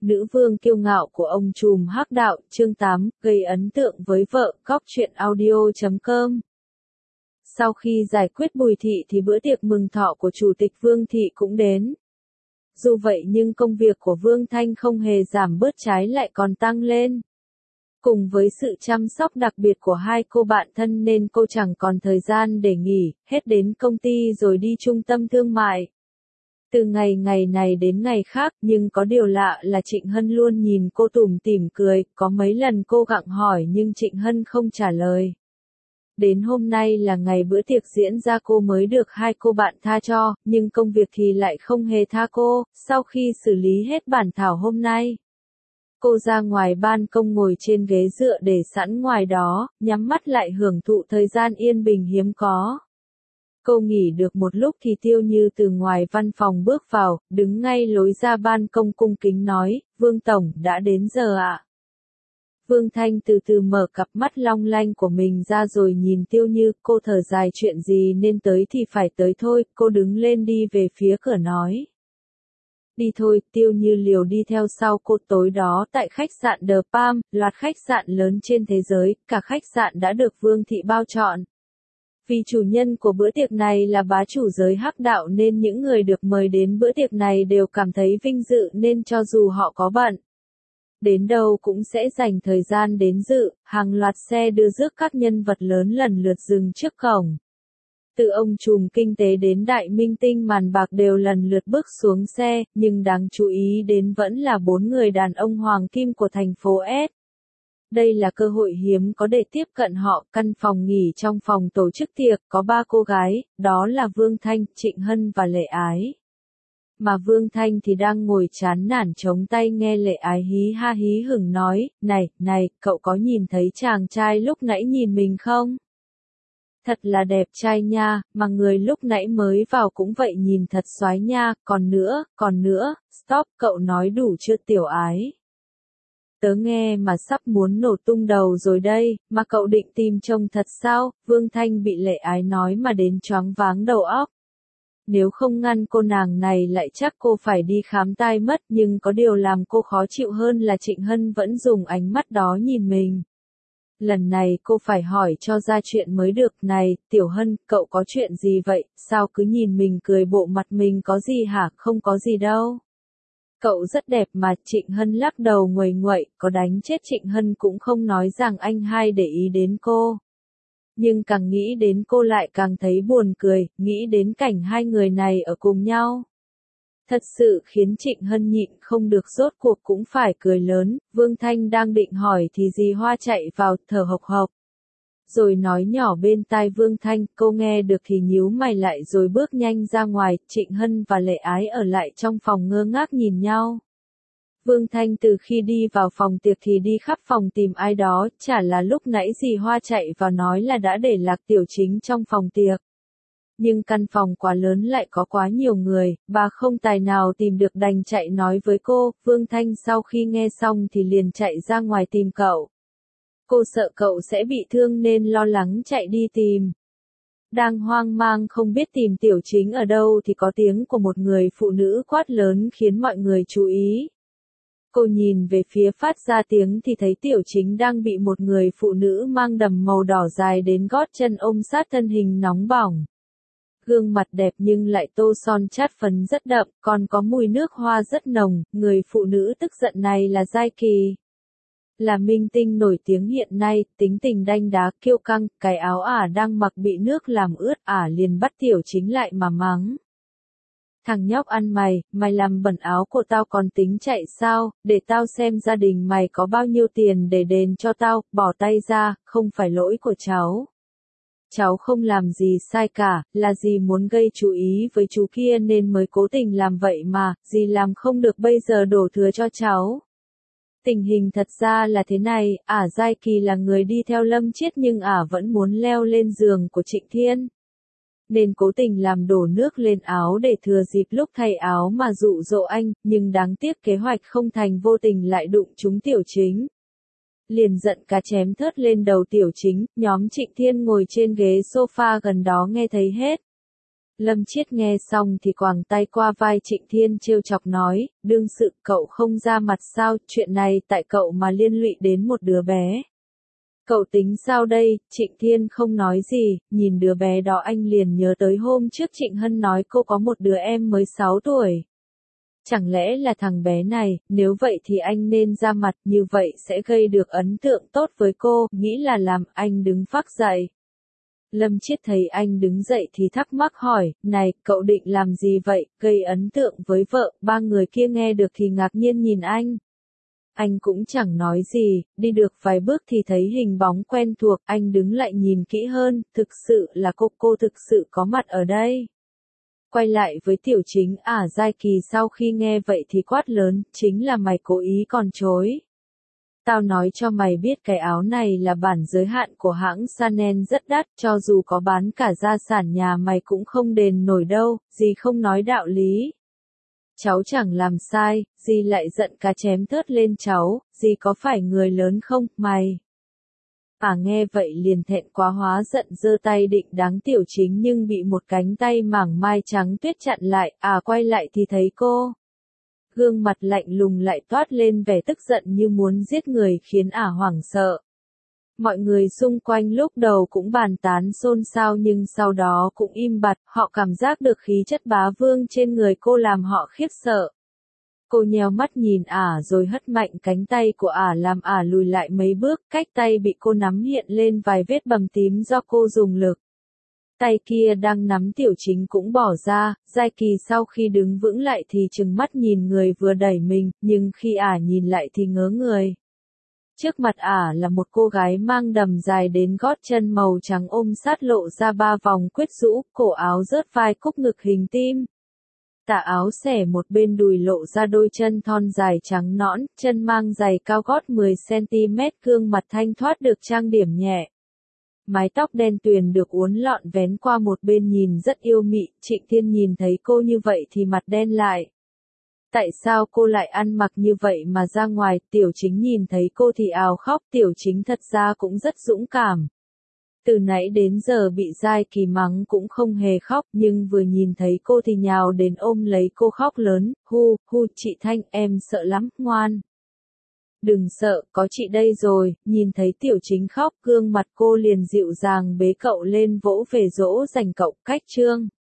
nữ vương kiêu ngạo của ông trùm hắc đạo, chương 8, gây ấn tượng với vợ, cóc truyện audio.com. Sau khi giải quyết Bùi Thị thì bữa tiệc mừng thọ của Chủ tịch Vương Thị cũng đến. Dù vậy nhưng công việc của Vương Thanh không hề giảm bớt, trái lại còn tăng lên. Cùng với sự chăm sóc đặc biệt của hai cô bạn thân nên cô chẳng còn thời gian để nghỉ, hết đến công ty rồi đi trung tâm thương mại. Từ ngày này đến ngày khác, nhưng có điều lạ là Trịnh Hân luôn nhìn cô tủm tỉm cười, có mấy lần cô gặng hỏi nhưng Trịnh Hân không trả lời. Đến hôm nay là ngày bữa tiệc diễn ra cô mới được hai cô bạn tha cho, nhưng công việc thì lại không hề tha cô. Sau khi xử lý hết bản thảo hôm nay, cô ra ngoài ban công ngồi trên ghế dựa để sẵn ngoài đó, nhắm mắt lại hưởng thụ thời gian yên bình hiếm có. Cô nghỉ được một lúc thì Tiêu Như từ ngoài văn phòng bước vào, đứng ngay lối ra ban công cung kính nói, Vương Tổng, đã đến giờ ạ. Vương Thanh từ từ mở cặp mắt long lanh của mình ra rồi nhìn Tiêu Như, cô thở dài, chuyện gì nên tới thì phải tới thôi, cô đứng lên đi về phía cửa nói. Đi thôi, Tiêu Như liều đi theo sau cô. Tối đó tại khách sạn The Palm, loạt khách sạn lớn trên thế giới, cả khách sạn đã được Vương Thị bao trọn. Vì chủ nhân của bữa tiệc này là bá chủ giới hắc đạo nên những người được mời đến bữa tiệc này đều cảm thấy vinh dự, nên cho dù họ có bận đến đâu cũng sẽ dành thời gian đến dự. Hàng loạt xe đưa rước các nhân vật lớn lần lượt dừng trước cổng. Từ ông trùm kinh tế đến đại minh tinh màn bạc đều lần lượt bước xuống xe, nhưng đáng chú ý đến vẫn là 4 người đàn ông hoàng kim của thành phố S. Đây là cơ hội hiếm có để tiếp cận họ. Căn phòng nghỉ trong phòng tổ chức tiệc có 3 cô gái, đó là Vương Thanh, Trịnh Hân và Lệ Ái. Mà Vương Thanh thì đang ngồi chán nản chống tay nghe Lệ Ái hí ha hí hửng nói, này, cậu có nhìn thấy chàng trai lúc nãy nhìn mình không? Thật là đẹp trai nha, mà người lúc nãy mới vào cũng vậy, nhìn thật soái nha, còn nữa, stop, cậu nói đủ chưa Tiểu Ái? Tớ nghe mà sắp muốn nổ tung đầu rồi đây, mà cậu định tìm chồng thật sao? Vương Thanh bị Lệ Ái nói mà đến choáng váng đầu óc. Nếu không ngăn cô nàng này lại chắc cô phải đi khám tai mất, nhưng có điều làm cô khó chịu hơn là Trịnh Hân vẫn dùng ánh mắt đó nhìn mình. Lần này cô phải hỏi cho ra chuyện mới được. Này, Tiểu Hân, cậu có chuyện gì vậy, sao cứ nhìn mình cười, bộ mặt mình có gì hả? Không có gì đâu. Cậu rất đẹp mà. Trịnh Hân lắc đầu nguầy nguậy, có đánh chết Trịnh Hân cũng không nói rằng anh hai để ý đến cô. Nhưng càng nghĩ đến cô lại càng thấy buồn cười, nghĩ đến cảnh hai người này ở cùng nhau. Thật sự khiến Trịnh Hân nhịn không được, rốt cuộc cũng phải cười lớn. Vương Thanh đang định hỏi thì dì Hoa chạy vào, thở hộc hộc. Rồi nói nhỏ bên tai Vương Thanh, cô nghe được thì nhíu mày lại rồi bước nhanh ra ngoài. Trịnh Hân và Lệ Ái ở lại trong phòng ngơ ngác nhìn nhau. Vương Thanh từ khi đi vào phòng tiệc thì đi khắp phòng tìm ai đó, chả là lúc nãy dì Hoa chạy vào nói là đã để lạc Tiểu Chính trong phòng tiệc. Nhưng căn phòng quá lớn lại có quá nhiều người, bà không tài nào tìm được đành chạy nói với cô. Vương Thanh sau khi nghe xong thì liền chạy ra ngoài tìm cậu. Cô sợ cậu sẽ bị thương nên lo lắng chạy đi tìm. Đang hoang mang không biết tìm Tiểu Chính ở đâu thì có tiếng của một người phụ nữ quát lớn khiến mọi người chú ý. Cô nhìn về phía phát ra tiếng thì thấy Tiểu Chính đang bị một người phụ nữ mang đầm màu đỏ dài đến gót chân ôm sát thân hình nóng bỏng. Gương mặt đẹp nhưng lại tô son chát phấn rất đậm, còn có mùi nước hoa rất nồng. Người phụ nữ tức giận này là Giai Kỳ. Là minh tinh nổi tiếng hiện nay, tính tình đanh đá kiêu căng, cái áo ả đang mặc bị nước làm ướt, ả liền bắt Tiểu Chính lại mà mắng. Thằng nhóc ăn mày làm bẩn áo của tao còn tính chạy sao, để tao xem gia đình mày có bao nhiêu tiền để đền cho tao, bỏ tay ra, không phải lỗi của cháu. Cháu không làm gì sai cả, là dì muốn gây chú ý với chú kia nên mới cố tình làm vậy mà, dì làm không được bây giờ đổ thừa cho cháu. Tình hình thật ra là thế này, Giai Kỳ là người đi theo Lâm Chiết nhưng vẫn muốn leo lên giường của Trịnh Thiên. Nên cố tình làm đổ nước lên áo để thừa dịp lúc thay áo mà dụ dỗ anh, nhưng đáng tiếc kế hoạch không thành, vô tình lại đụng trúng Tiểu Chính. Liền giận cá chém thớt lên đầu Tiểu Chính. Nhóm Trịnh Thiên ngồi trên ghế sofa gần đó nghe thấy hết. Lâm Chiết nghe xong thì quàng tay qua vai Trịnh Thiên trêu chọc nói, đương sự cậu không ra mặt sao, chuyện này tại cậu mà liên lụy đến một đứa bé. Cậu tính sao đây? Trịnh Thiên không nói gì, nhìn đứa bé đó anh liền nhớ tới hôm trước Trịnh Hân nói cô có một đứa em mới 6 tuổi. Chẳng lẽ là thằng bé này, nếu vậy thì anh nên ra mặt, như vậy sẽ gây được ấn tượng tốt với cô, nghĩ là làm. Anh đứng phác dậy. Lâm Chiết thấy anh đứng dậy thì thắc mắc hỏi, này, cậu định làm gì vậy, gây ấn tượng với vợ. Ba người kia nghe được thì ngạc nhiên nhìn anh. Anh cũng chẳng nói gì, đi được vài bước thì thấy hình bóng quen thuộc, anh đứng lại nhìn kỹ hơn, thực sự là cô thực sự có mặt ở đây. Quay lại với Tiểu Chính, Giai Kỳ sau khi nghe vậy thì quát lớn, chính là mày cố ý còn chối. Tao nói cho mày biết cái áo này là bản giới hạn của hãng Chanel rất đắt, cho dù có bán cả gia sản nhà mày cũng không đền nổi đâu, dì không nói đạo lý. Cháu chẳng làm sai, dì lại giận cá chém thớt lên cháu, dì có phải người lớn không, mày? Nghe vậy liền thẹn quá hóa giận giơ tay định đáng Tiểu Chính nhưng bị một cánh tay mảng mai trắng tuyết chặn lại, quay lại thì thấy cô. Gương mặt lạnh lùng lại toát lên vẻ tức giận như muốn giết người khiến hoảng sợ. Mọi người xung quanh lúc đầu cũng bàn tán xôn xao nhưng sau đó cũng im bặt, họ cảm giác được khí chất bá vương trên người cô làm họ khiếp sợ. Cô nheo mắt nhìn rồi hất mạnh cánh tay của làm lùi lại mấy bước, cách tay bị cô nắm hiện lên vài vết bầm tím do cô dùng lực. Tay kia đang nắm Tiểu Chính cũng bỏ ra, Giai Kỳ sau khi đứng vững lại thì trừng mắt nhìn người vừa đẩy mình, nhưng khi nhìn lại thì ngớ người. Trước mặt là một cô gái mang đầm dài đến gót chân màu trắng ôm sát lộ ra 3 vòng quyết rũ, cổ áo rớt vai cúc ngực hình tim. Tà áo xẻ một bên đùi lộ ra đôi chân thon dài trắng nõn, chân mang giày cao gót 10cm, gương mặt thanh thoát được trang điểm nhẹ. Mái tóc đen tuyền được uốn lọn vén qua một bên nhìn rất yêu mị, Trịnh Thiên nhìn thấy cô như vậy thì mặt đen lại. Tại sao cô lại ăn mặc như vậy mà ra ngoài? Tiểu Chính nhìn thấy cô thì ào khóc, Tiểu Chính thật ra cũng rất dũng cảm. Từ nãy đến giờ bị Giai Kỳ mắng cũng không hề khóc, nhưng vừa nhìn thấy cô thì nhào đến ôm lấy cô khóc lớn, hu, chị Thanh, em sợ lắm, ngoan. Đừng sợ, có chị đây rồi. Nhìn thấy Tiểu Chính khóc, gương mặt cô liền dịu dàng bế cậu lên vỗ về dỗ dành cậu, cách chương.